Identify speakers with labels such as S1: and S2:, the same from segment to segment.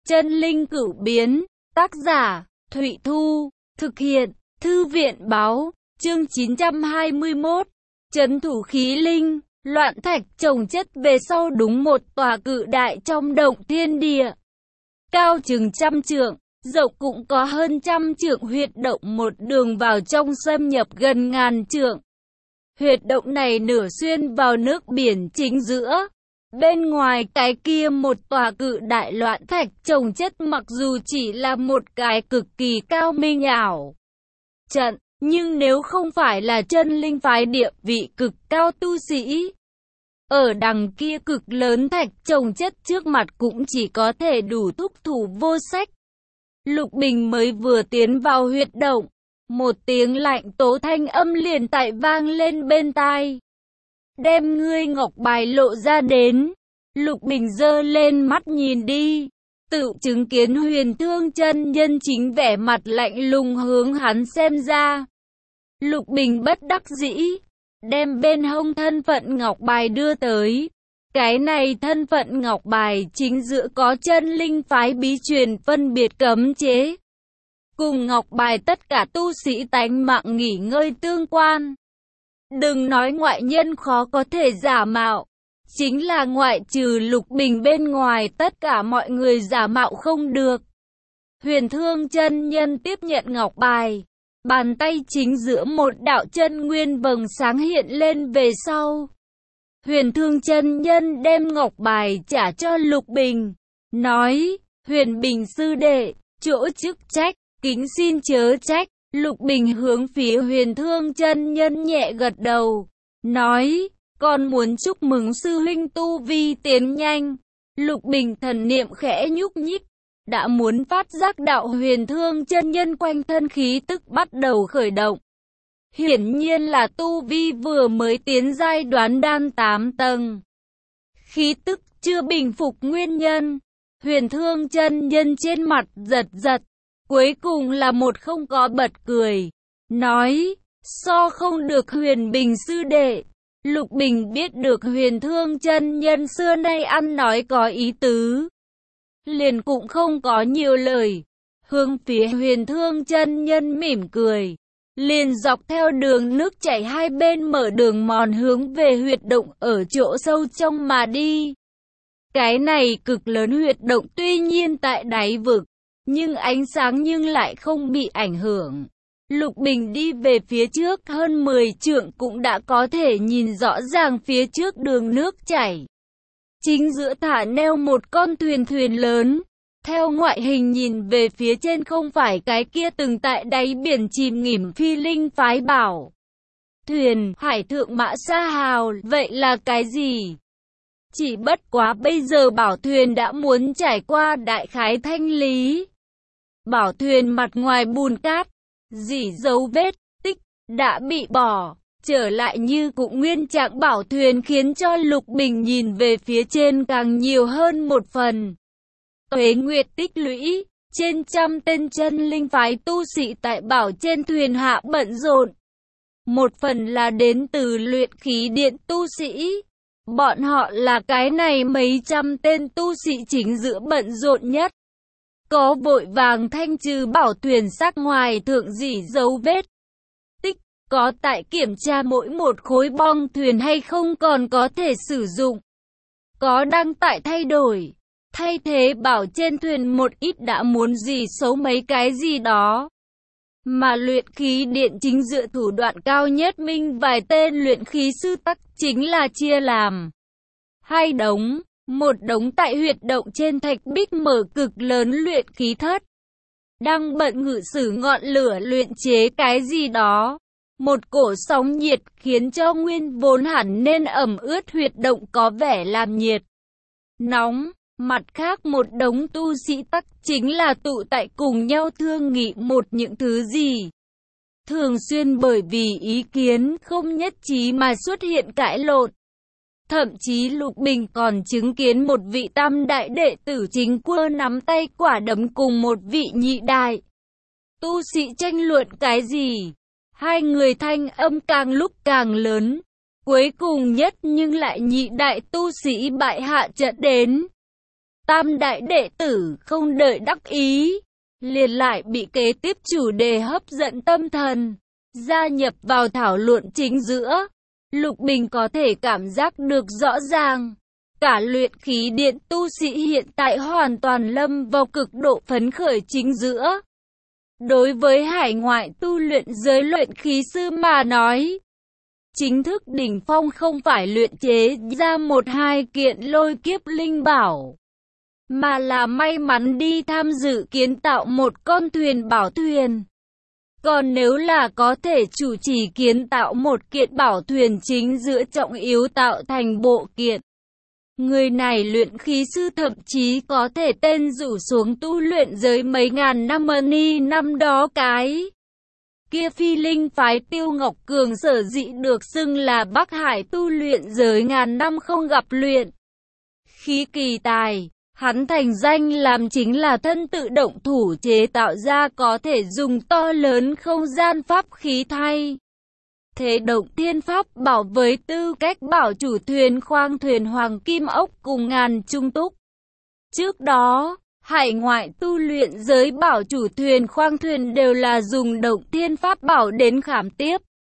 S1: Chân linh cửu biến, tác giả, Thụy Thu, thực hiện, Thư viện báo, chương 921, trấn thủ khí linh, loạn thạch chồng chất về sau đúng một tòa cự đại trong động thiên địa. Cao chừng 100 trượng, rộng cũng có hơn 100 trượng, huyệt động một đường vào trong xâm nhập gần 1000 trượng. Huyệt động này nửa xuyên vào nước biển chính giữa. Bên ngoài cái kia một tòa cự đại loạn thạch chồng chất, mặc dù chỉ là một cái cực kỳ cao minh ảo trận, nhưng nếu không phải là chân linh phái địa vị cực cao tu sĩ, ở đằng kia cực lớn thạch chồng chất trước mặt cũng chỉ có thể đủ thúc thủ vô sách. Lục Bình mới vừa tiến vào huyệt động, một tiếng lạnh tố thanh âm liền tại vang lên bên tai. Đem ngươi ngọc bài lộ ra đến. Lục Bình giơ lên mắt nhìn đi, tự chứng kiến Huyền Thương chân nhân chính vẻ mặt lạnh lùng hướng hắn xem ra. Lục Bình bất đắc dĩ, đem bên hông thân phận ngọc bài đưa tới. Cái này thân phận ngọc bài chính giữa có chân linh phái bí truyền phân biệt cấm chế, cùng ngọc bài tất cả tu sĩ tánh mạng nghỉ ngơi tương quan. Đừng nói ngoại nhân khó có thể giả mạo, chính là ngoại trừ Lục Bình bên ngoài tất cả mọi người giả mạo không được. Huyền Thương chân nhân tiếp nhận ngọc bài, bàn tay chính giữa một đạo chân nguyên vầng sáng hiện lên về sau. Huyền Thương chân nhân đem ngọc bài trả cho Lục Bình, nói: Huyền Bình sư đệ, chỗ chức trách, kính xin chớ trách. Lục Bình hướng phía Huyền Thương chân nhân nhẹ gật đầu, nói: con muốn chúc mừng sư huynh tu vi tiến nhanh. Lục Bình thần niệm khẽ nhúc nhích, đã muốn phát giác đạo Huyền Thương chân nhân quanh thân khí tức bắt đầu khởi động. Hiển nhiên là tu vi vừa mới tiến giai đoán đan 8 tầng. Khí tức chưa bình phục nguyên nhân. Huyền Thương chân nhân trên mặt giật giật, cuối cùng là một không có bật cười, nói: so không được Huyền Bình sư đệ. Lục Bình biết được Huyền Thương chân nhân xưa nay ăn nói có ý tứ, liền cũng không có nhiều lời, hướng phía Huyền Thương chân nhân mỉm cười, liền dọc theo đường nước chảy hai bên mở đường mòn hướng về huyệt động ở chỗ sâu trong mà đi. Cái này cực lớn huyệt động tuy nhiên tại đáy vực, nhưng ánh sáng nhưng lại không bị ảnh hưởng. Lục Bình đi về phía trước hơn 10 trượng cũng đã có thể nhìn rõ ràng phía trước đường nước chảy. Chính giữa thả neo một con thuyền lớn. Theo ngoại hình nhìn về phía trên không phải cái kia từng tại đáy biển chìm nghỉm phi linh phái bảo thuyền Hải Thượng Mã Sa Hào, vậy là cái gì? Chỉ bất quá bây giờ bảo thuyền đã muốn trải qua đại khái thanh lý. Bảo thuyền mặt ngoài bùn cát, dỉ dấu vết tích đã bị bỏ, trở lại như cũ nguyên trạng bảo thuyền, khiến cho Lục Bình nhìn về phía trên càng nhiều hơn một phần. Tuế nguyệt tích lũy, trên 100 tên chân linh phái tu sĩ tại bảo trên thuyền hạ bận rộn. Một phần là đến từ luyện khí điện tu sĩ. Bọn họ là cái này mấy trăm tên tu sĩ chính giữa bận rộn nhất. Có vội vàng thanh trừ bảo thuyền sắc ngoài thượng dỉ dấu vết tích, có tại kiểm tra mỗi một khối bong thuyền hay không còn có thể sử dụng, có đang tại thay đổi, thay thế bảo trên thuyền một ít đã muốn gì xấu mấy cái gì đó. Mà luyện khí điện chính dựa thủ đoạn cao nhất minh vài tên luyện khí sư tắc chính là chia làm hai đống. Một đống tại huyệt động trên thạch bích mở cực lớn luyện khí thất, đang bận ngự sử ngọn lửa luyện chế cái gì đó. Một cổ sóng nhiệt khiến cho nguyên vốn hẳn nên ẩm ướt huyệt động có vẻ làm nhiệt, nóng. Mặt khác một đống tu sĩ tắc chính là tụ tại cùng nhau thương nghị một những thứ gì. Thường xuyên bởi vì ý kiến không nhất trí mà xuất hiện cãi lộn. Thậm chí Lục Bình còn chứng kiến một vị tam đại đệ tử chính quơ nắm tay quả đấm cùng một vị nhị đại tu sĩ tranh luận cái gì. Hai người thanh âm càng lúc càng lớn, cuối cùng nhất nhưng lại nhị đại tu sĩ bại hạ trận đến. Tam đại đệ tử không đợi đắc ý, liền lại bị kế tiếp chủ đề hấp dẫn tâm thần, gia nhập vào thảo luận chính giữa. Lục Bình có thể cảm giác được rõ ràng, cả luyện khí điện tu sĩ hiện tại hoàn toàn lâm vào cực độ phấn khởi chính giữa. Đối với hải ngoại tu luyện giới luyện khí sư mà nói, chính thức đỉnh phong không phải luyện chế ra một hai kiện lôi kiếp linh bảo, mà là may mắn đi tham dự kiến tạo một con thuyền bảo thuyền. Còn nếu là có thể chủ trì kiến tạo một kiện bảo thuyền chính giữa trọng yếu tạo thành bộ kiện, người này luyện khí sư thậm chí có thể tên rủ xuống tu luyện giới mấy ngàn năm năm đó cái kia Phi Linh phái Tiêu Ngọc Cường sở dĩ được xưng là Bắc Hải tu luyện giới ngàn năm không gặp luyện khí kỳ tài. Hắn thành danh làm chính là thân tự động thủ chế tạo ra có thể dùng to lớn không gian pháp khí thay thế động thiên pháp bảo với tư cách bảo chủ thuyền khoang thuyền Hoàng Kim Ốc cùng ngàn trung túc. Trước đó, hải ngoại tu luyện giới bảo chủ thuyền khoang thuyền đều là dùng động thiên pháp bảo đến khảm tiếp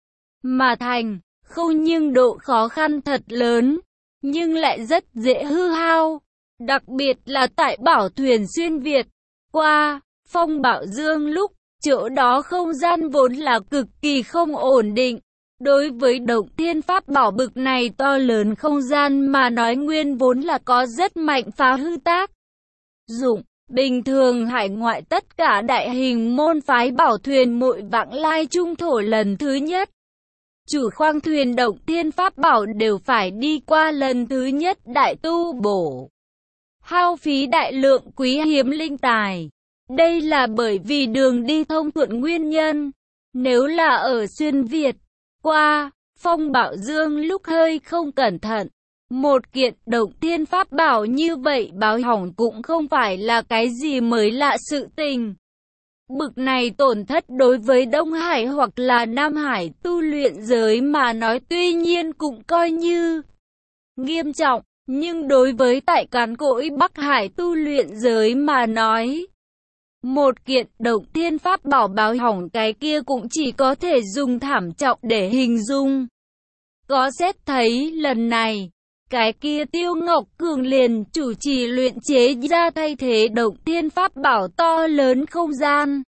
S1: mà thành, không nhưng độ khó khăn thật lớn, nhưng lại rất dễ hư hao. Đặc biệt là tại bảo thuyền xuyên Việt qua phong Bảo Dương lúc, chỗ đó không gian vốn là cực kỳ không ổn định. Đối với động thiên pháp bảo bực này to lớn không gian mà nói nguyên vốn là có rất mạnh phá hư tác dụng. Bình thường hải ngoại tất cả đại hình môn phái bảo thuyền mỗi vãng lai trung thổ lần thứ nhất, chủ khoang thuyền động thiên pháp bảo đều phải đi qua lần thứ nhất đại tu bổ, hao phí đại lượng quý hiếm linh tài. Đây là bởi vì đường đi thông thuận nguyên nhân. Nếu là ở xuyên Việt qua phong Bảo Dương lúc hơi không cẩn thận, một kiện động thiên pháp bảo như vậy báo hỏng cũng không phải là cái gì mới lạ sự tình. Bực này tổn thất đối với Đông Hải hoặc là Nam Hải tu luyện giới mà nói tuy nhiên cũng coi như nghiêm trọng, nhưng đối với tại cán cỗi Bắc Hải tu luyện giới mà nói, một kiện động thiên pháp bảo báo hỏng cái kia cũng chỉ có thể dùng thảm trọng để hình dung. Có xét thấy lần này, cái kia Tiêu Ngọc Cường liền chủ trì luyện chế ra thay thế động thiên pháp bảo to lớn không gian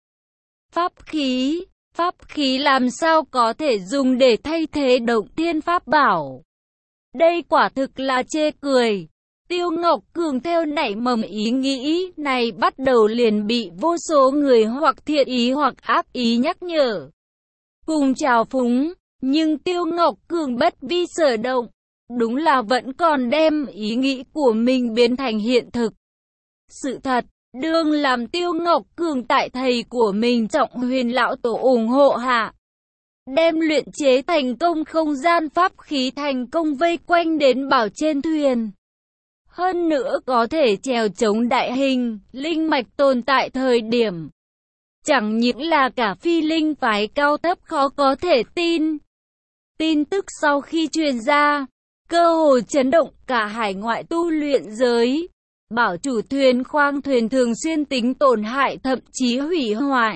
S1: pháp khí làm sao có thể dùng để thay thế động thiên pháp bảo. Đây quả thực là chê cười. Tiêu Ngọc Cường theo nảy mầm ý nghĩ này bắt đầu liền bị vô số người hoặc thiện ý hoặc ác ý nhắc nhở, cùng trào phúng, nhưng Tiêu Ngọc Cường bất vi sở động, đúng là vẫn còn đem ý nghĩ của mình biến thành hiện thực. Sự thật, đương làm Tiêu Ngọc Cường tại thầy của mình Trọng Huyền lão tổ ủng hộ hạ, đem luyện chế thành công không gian pháp khí thành công vây quanh đến bảo trên thuyền. Hơn nữa có thể chèo chống đại hình, linh mạch tồn tại thời điểm. Chẳng những là cả Phi Linh phái cao thấp khó có thể tin. Tin tức sau khi truyền ra, cơ hồ chấn động cả hải ngoại tu luyện giới. Bảo chủ thuyền khoang thuyền thường xuyên tính tổn hại thậm chí hủy hoại.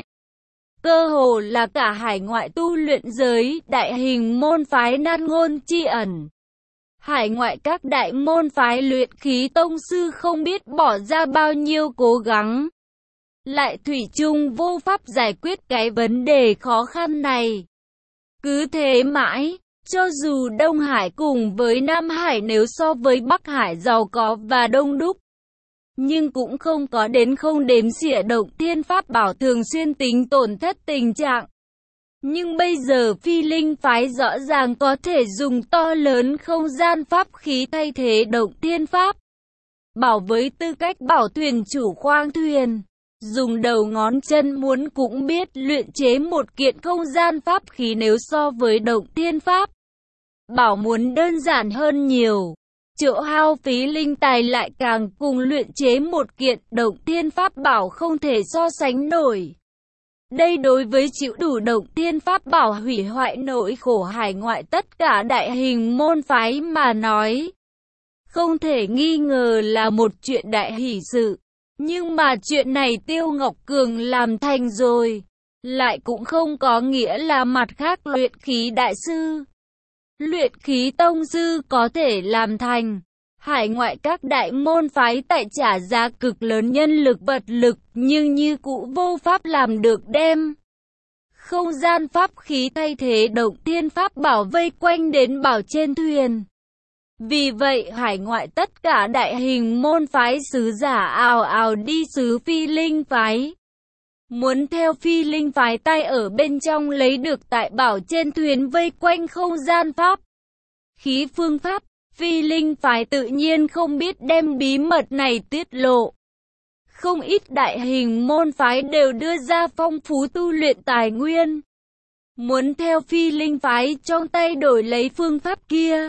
S1: Cơ hồ là cả hải ngoại tu luyện giới, đại hình môn phái nan ngôn chi ẩn. Hải ngoại các đại môn phái luyện khí tông sư không biết bỏ ra bao nhiêu cố gắng, lại thủy chung vô pháp giải quyết cái vấn đề khó khăn này. Cứ thế mãi, cho dù Đông Hải cùng với Nam Hải nếu so với Bắc Hải giàu có và đông đúc, nhưng cũng không có đến không đếm xỉa động thiên pháp bảo thường xuyên tính tổn thất tình trạng. Nhưng bây giờ Phi Linh phái rõ ràng có thể dùng to lớn không gian pháp khí thay thế động thiên pháp bảo với tư cách bảo thuyền chủ khoang thuyền. Dùng đầu ngón chân muốn cũng biết luyện chế một kiện không gian pháp khí nếu so với động thiên pháp bảo muốn đơn giản hơn nhiều. Chỗ hao phí linh tài lại càng cùng luyện chế một kiện động thiên pháp bảo không thể so sánh nổi. Đây đối với chịu đủ động thiên pháp bảo hủy hoại nỗi khổ hải ngoại tất cả đại hình môn phái mà nói, không thể nghi ngờ là một chuyện đại hỷ sự. Nhưng mà chuyện này Tiêu Ngọc Cường làm thành rồi, lại cũng không có nghĩa là mặt khác luyện khí đại sư, luyện khí tông sư có thể làm thành. Hải ngoại các đại môn phái tại trả giá cực lớn nhân lực vật lực, nhưng như cũ vô pháp làm được đem không gian pháp khí thay thế động thiên pháp bảo vây quanh đến bảo trên thuyền. Vì vậy hải ngoại tất cả đại hình môn phái sứ giả ào ào đi xứ Phi Linh phái. Muốn theo Phi Linh phái tay ở bên trong lấy được tại bảo trên thuyền vây quanh không gian pháp khí phương pháp. Phi Linh phái tự nhiên không biết đem bí mật này tiết lộ. Không ít đại hình môn phái đều đưa ra phong phú tu luyện tài nguyên, muốn theo Phi Linh phái trong tay đổi lấy phương pháp kia.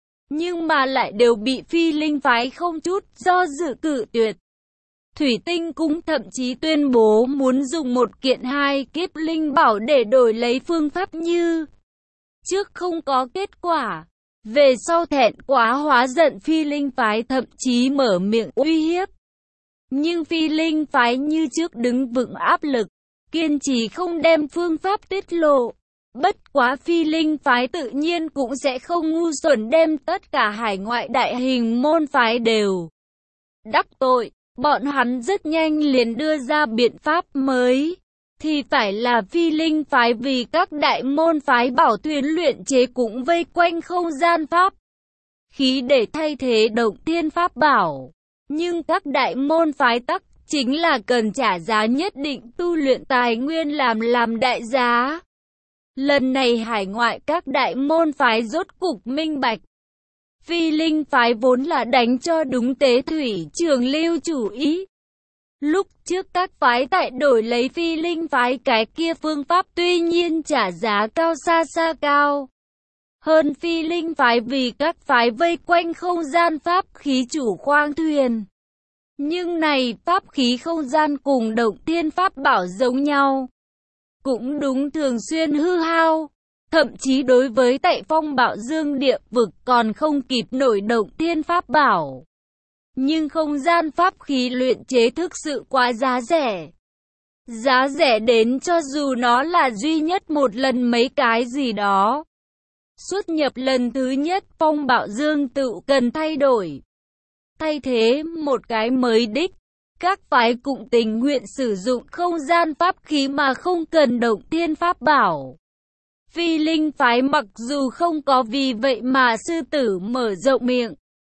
S1: Nhưng mà lại đều bị Phi Linh phái không chút do dự cự tuyệt. Thủy Tinh cũng thậm chí tuyên bố muốn dùng một kiện hai kiếp linh bảo để đổi lấy phương pháp như trước không có kết quả. Về sau thẹn quá hóa giận Phi Linh phái thậm chí mở miệng uy hiếp. Nhưng Phi Linh phái như trước đứng vững áp lực, kiên trì không đem phương pháp tiết lộ. Bất quá Phi Linh phái tự nhiên cũng sẽ không ngu xuẩn đem tất cả hải ngoại đại hình môn phái đều đắc tội. Bọn hắn rất nhanh liền đưa ra biện pháp mới. Thì phải là Phi Linh phái vì các đại môn phái bảo thuyền luyện chế cũng vây quanh không gian pháp khí để thay thế động thiên pháp bảo. Nhưng các đại môn phái tắc chính là cần trả giá nhất định tu luyện tài nguyên làm đại giá. Lần này hải ngoại các đại môn phái rốt cục minh bạch. Phi Linh phái vốn là đánh cho đúng Tế Thủy Trường Lưu chủ ý. Lúc trước các phái tại đổi lấy Phi Linh phái cái kia phương pháp tuy nhiên trả giá cao xa xa cao hơn Phi Linh phái vì các phái vây quanh không gian pháp khí chủ khoang thuyền. Nhưng này pháp khí không gian cùng động thiên pháp bảo giống nhau, cũng đúng thường xuyên hư hao. Thậm chí đối với tại Phong Bạo Dương địa vực còn không kịp nổi động thiên pháp bảo. Nhưng không gian pháp khí luyện chế thực sự quá giá rẻ. Giá rẻ đến cho dù nó là duy nhất một lần mấy cái gì đó. Xuất nhập lần thứ nhất Phong Bạo Dương tự cần thay đổi. Thay thế một cái mới đích. Các phái cũng tình nguyện sử dụng không gian pháp khí mà không cần động thiên pháp bảo. Phi Linh phái mặc dù không có vì vậy mà sư tử mở rộng miệng.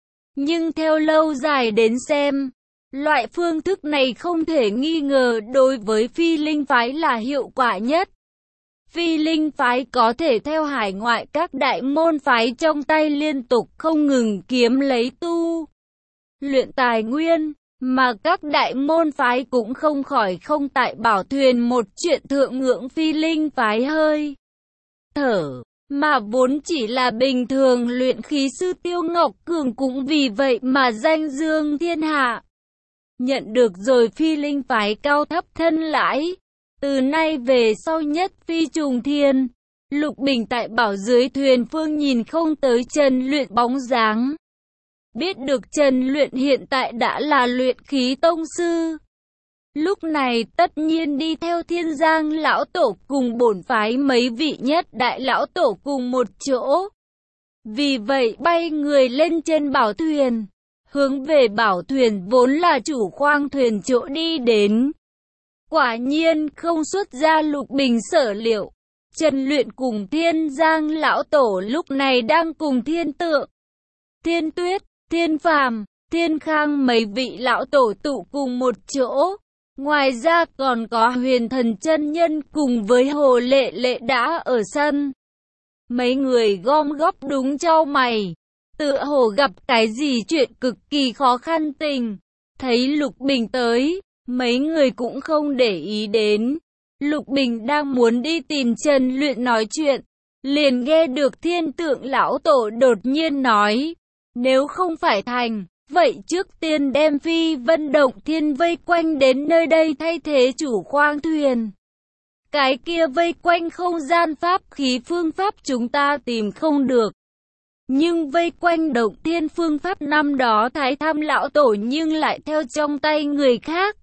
S1: Nhưng theo lâu dài đến xem, loại phương thức này không thể nghi ngờ đối với Phi Linh phái là hiệu quả nhất. Phi Linh phái có thể theo hải ngoại các đại môn phái trong tay liên tục không ngừng kiếm lấy tu luyện tài nguyên, mà các đại môn phái cũng không khỏi không tại bảo thuyền một chuyện thượng ngưỡng Phi Linh phái hơi thở. Mà vốn chỉ là bình thường luyện khí sư Tiêu Ngọc Cường cũng vì vậy mà danh dương thiên hạ. Nhận được rồi Phi Linh phái cao thấp thân lãi. Từ nay về sau nhất phi trùng thiên. Lục Bình tại bảo dưới thuyền phương nhìn không tới Trần Luyện bóng dáng. Biết được Trần Luyện hiện tại đã là luyện khí tông sư. Lúc này tất nhiên đi theo Thiên Giang lão tổ cùng bổn phái mấy vị nhất đại lão tổ cùng một chỗ. Vì vậy bay người lên trên bảo thuyền, hướng về bảo thuyền vốn là chủ khoang thuyền chỗ đi đến. Quả nhiên không xuất ra Lục Bình sở liệu. Trần Luyện cùng Thiên Giang lão tổ lúc này đang cùng Thiên Tượng, Thiên Tuyết, Thiên Phàm, Thiên Khang mấy vị lão tổ tụ cùng một chỗ. Ngoài ra còn có Huyền Thần chân nhân cùng với Hồ Lệ Lệ đã ở sân. Mấy người gom góp đúng chau mày, tựa hồ gặp cái gì chuyện cực kỳ khó khăn tình. Thấy Lục Bình tới, mấy người cũng không để ý đến. Lục Bình đang muốn đi tìm Trần Luyện nói chuyện, liền nghe được Thiên Tượng lão tổ đột nhiên nói, nếu không phải thành, vậy trước tiên đem Phi Vân Động Thiên vây quanh đến nơi đây thay thế chủ khoang thuyền. Cái kia vây quanh không gian pháp khí phương pháp chúng ta tìm không được. Nhưng vây quanh Động Thiên phương pháp năm đó Thái Tham lão tổ nhưng lại theo trong tay người khác.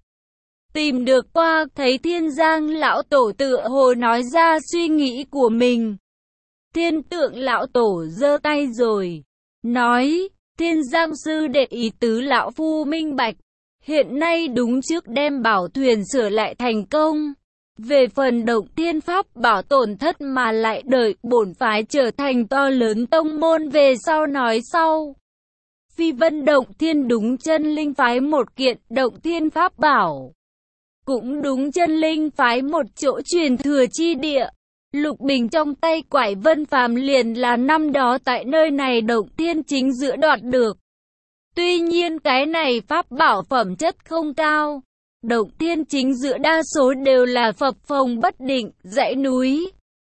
S1: Tìm được qua, thấy Thiên Giang lão tổ tựa hồ nói ra suy nghĩ của mình. Thiên Tượng lão tổ giơ tay rồi, nói, Thiên Giang sư đệ ý tứ lão phu minh bạch. Hiện nay đúng trước đem bảo thuyền sửa lại thành công. Về phần Động Thiên pháp bảo tổn thất mà lại đợi bổn phái trở thành to lớn tông môn về sau nói sau. Phi Vân Động Thiên đúng chân linh phái một kiện Động Thiên pháp bảo. Cũng đúng chân linh phái một chỗ truyền thừa chi địa. Lục bình trong tay Quải Vân Phàm liền là năm đó tại nơi này Động Thiên chính giữa đoạt được. Tuy nhiên cái này pháp bảo phẩm chất không cao. Động Thiên chính giữa đa số đều là phập phồng bất định, dãy núi.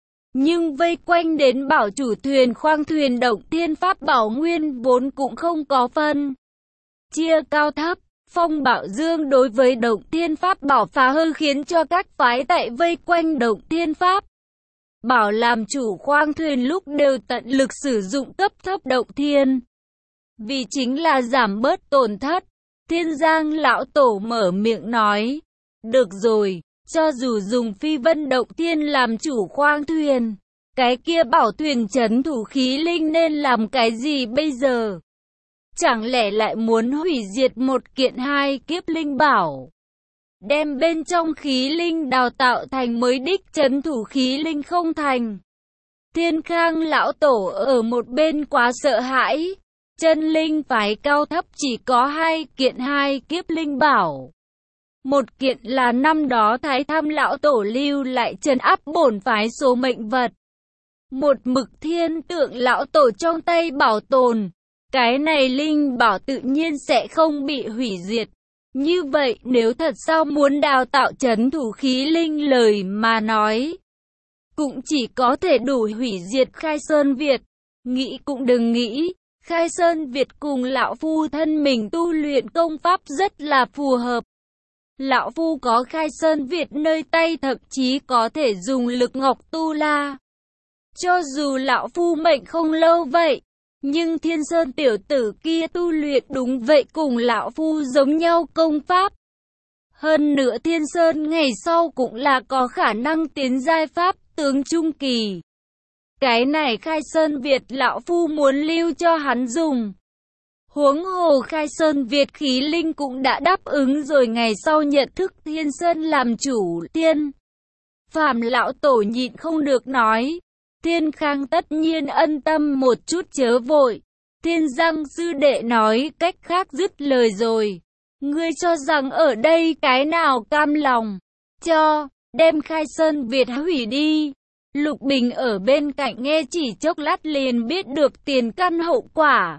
S1: Nhưng vây quanh đến bảo chủ thuyền khoang thuyền Động Thiên pháp bảo nguyên vốn cũng không có phân chia cao thấp. Phong Bảo Dương đối với Động Thiên pháp bảo phá hư khiến cho các phái tại vây quanh Động Thiên pháp bảo làm chủ khoang thuyền lúc đều tận lực sử dụng cấp thấp Động Thiên. Vì chính là giảm bớt tổn thất. Thiên Giang lão tổ mở miệng nói, được rồi, cho dù dùng Phi Vân Động Thiên làm chủ khoang thuyền, cái kia bảo thuyền trấn thủ khí linh nên làm cái gì bây giờ? Chẳng lẽ lại muốn hủy diệt một kiện hai kiếp linh bảo? Đem bên trong khí linh đào tạo thành mới đích trấn thủ khí linh không thành. Thiên Khang lão tổ ở một bên quá sợ hãi. Chân linh phái cao thấp chỉ có hai kiện hai kiếp linh bảo. Một kiện là năm đó Thái Tham lão tổ lưu lại trấn áp bổn phái số mệnh vật. Một mực Thiên Tượng lão tổ trong tay bảo tồn. Cái này linh bảo tự nhiên sẽ không bị hủy diệt. Như vậy nếu thật sao muốn đào tạo trấn thủ khí linh lời mà nói, cũng chỉ có thể đủ hủy diệt Khai Sơn Việt. Nghĩ cũng đừng nghĩ. Khai Sơn Việt cùng lão phu thân mình tu luyện công pháp rất là phù hợp. Lão phu có Khai Sơn Việt nơi tay thậm chí có thể dùng lực ngọc tu la. Cho dù lão phu mệnh không lâu vậy, nhưng Thiên Sơn tiểu tử kia tu luyện đúng vậy cùng lão phu giống nhau công pháp. Hơn nữa Thiên Sơn ngày sau cũng là có khả năng tiến giai pháp tướng trung kỳ. Cái này Khai Sơn Việt lão phu muốn lưu cho hắn dùng. Huống hồ Khai Sơn Việt khí linh cũng đã đáp ứng rồi ngày sau nhận thức Thiên Sơn làm chủ. Thiên Phàm lão tổ nhịn không được nói. Thiên Khang tất nhiên ân tâm một chút chớ vội. Thiên Giang sư đệ nói cách khác dứt lời rồi. Ngươi cho rằng ở đây cái nào cam lòng cho đem Khai Sơn Việt hủy đi. Lục Bình ở bên cạnh nghe chỉ chốc lát liền biết được tiền căn hậu quả.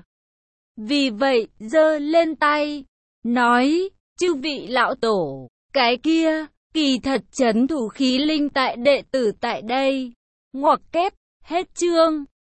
S1: Vì vậy, giơ lên tay, nói, chư vị lão tổ, cái kia, kỳ thật trấn thủ khí linh tại đệ tử tại đây. Ngoặc kép, hết chương.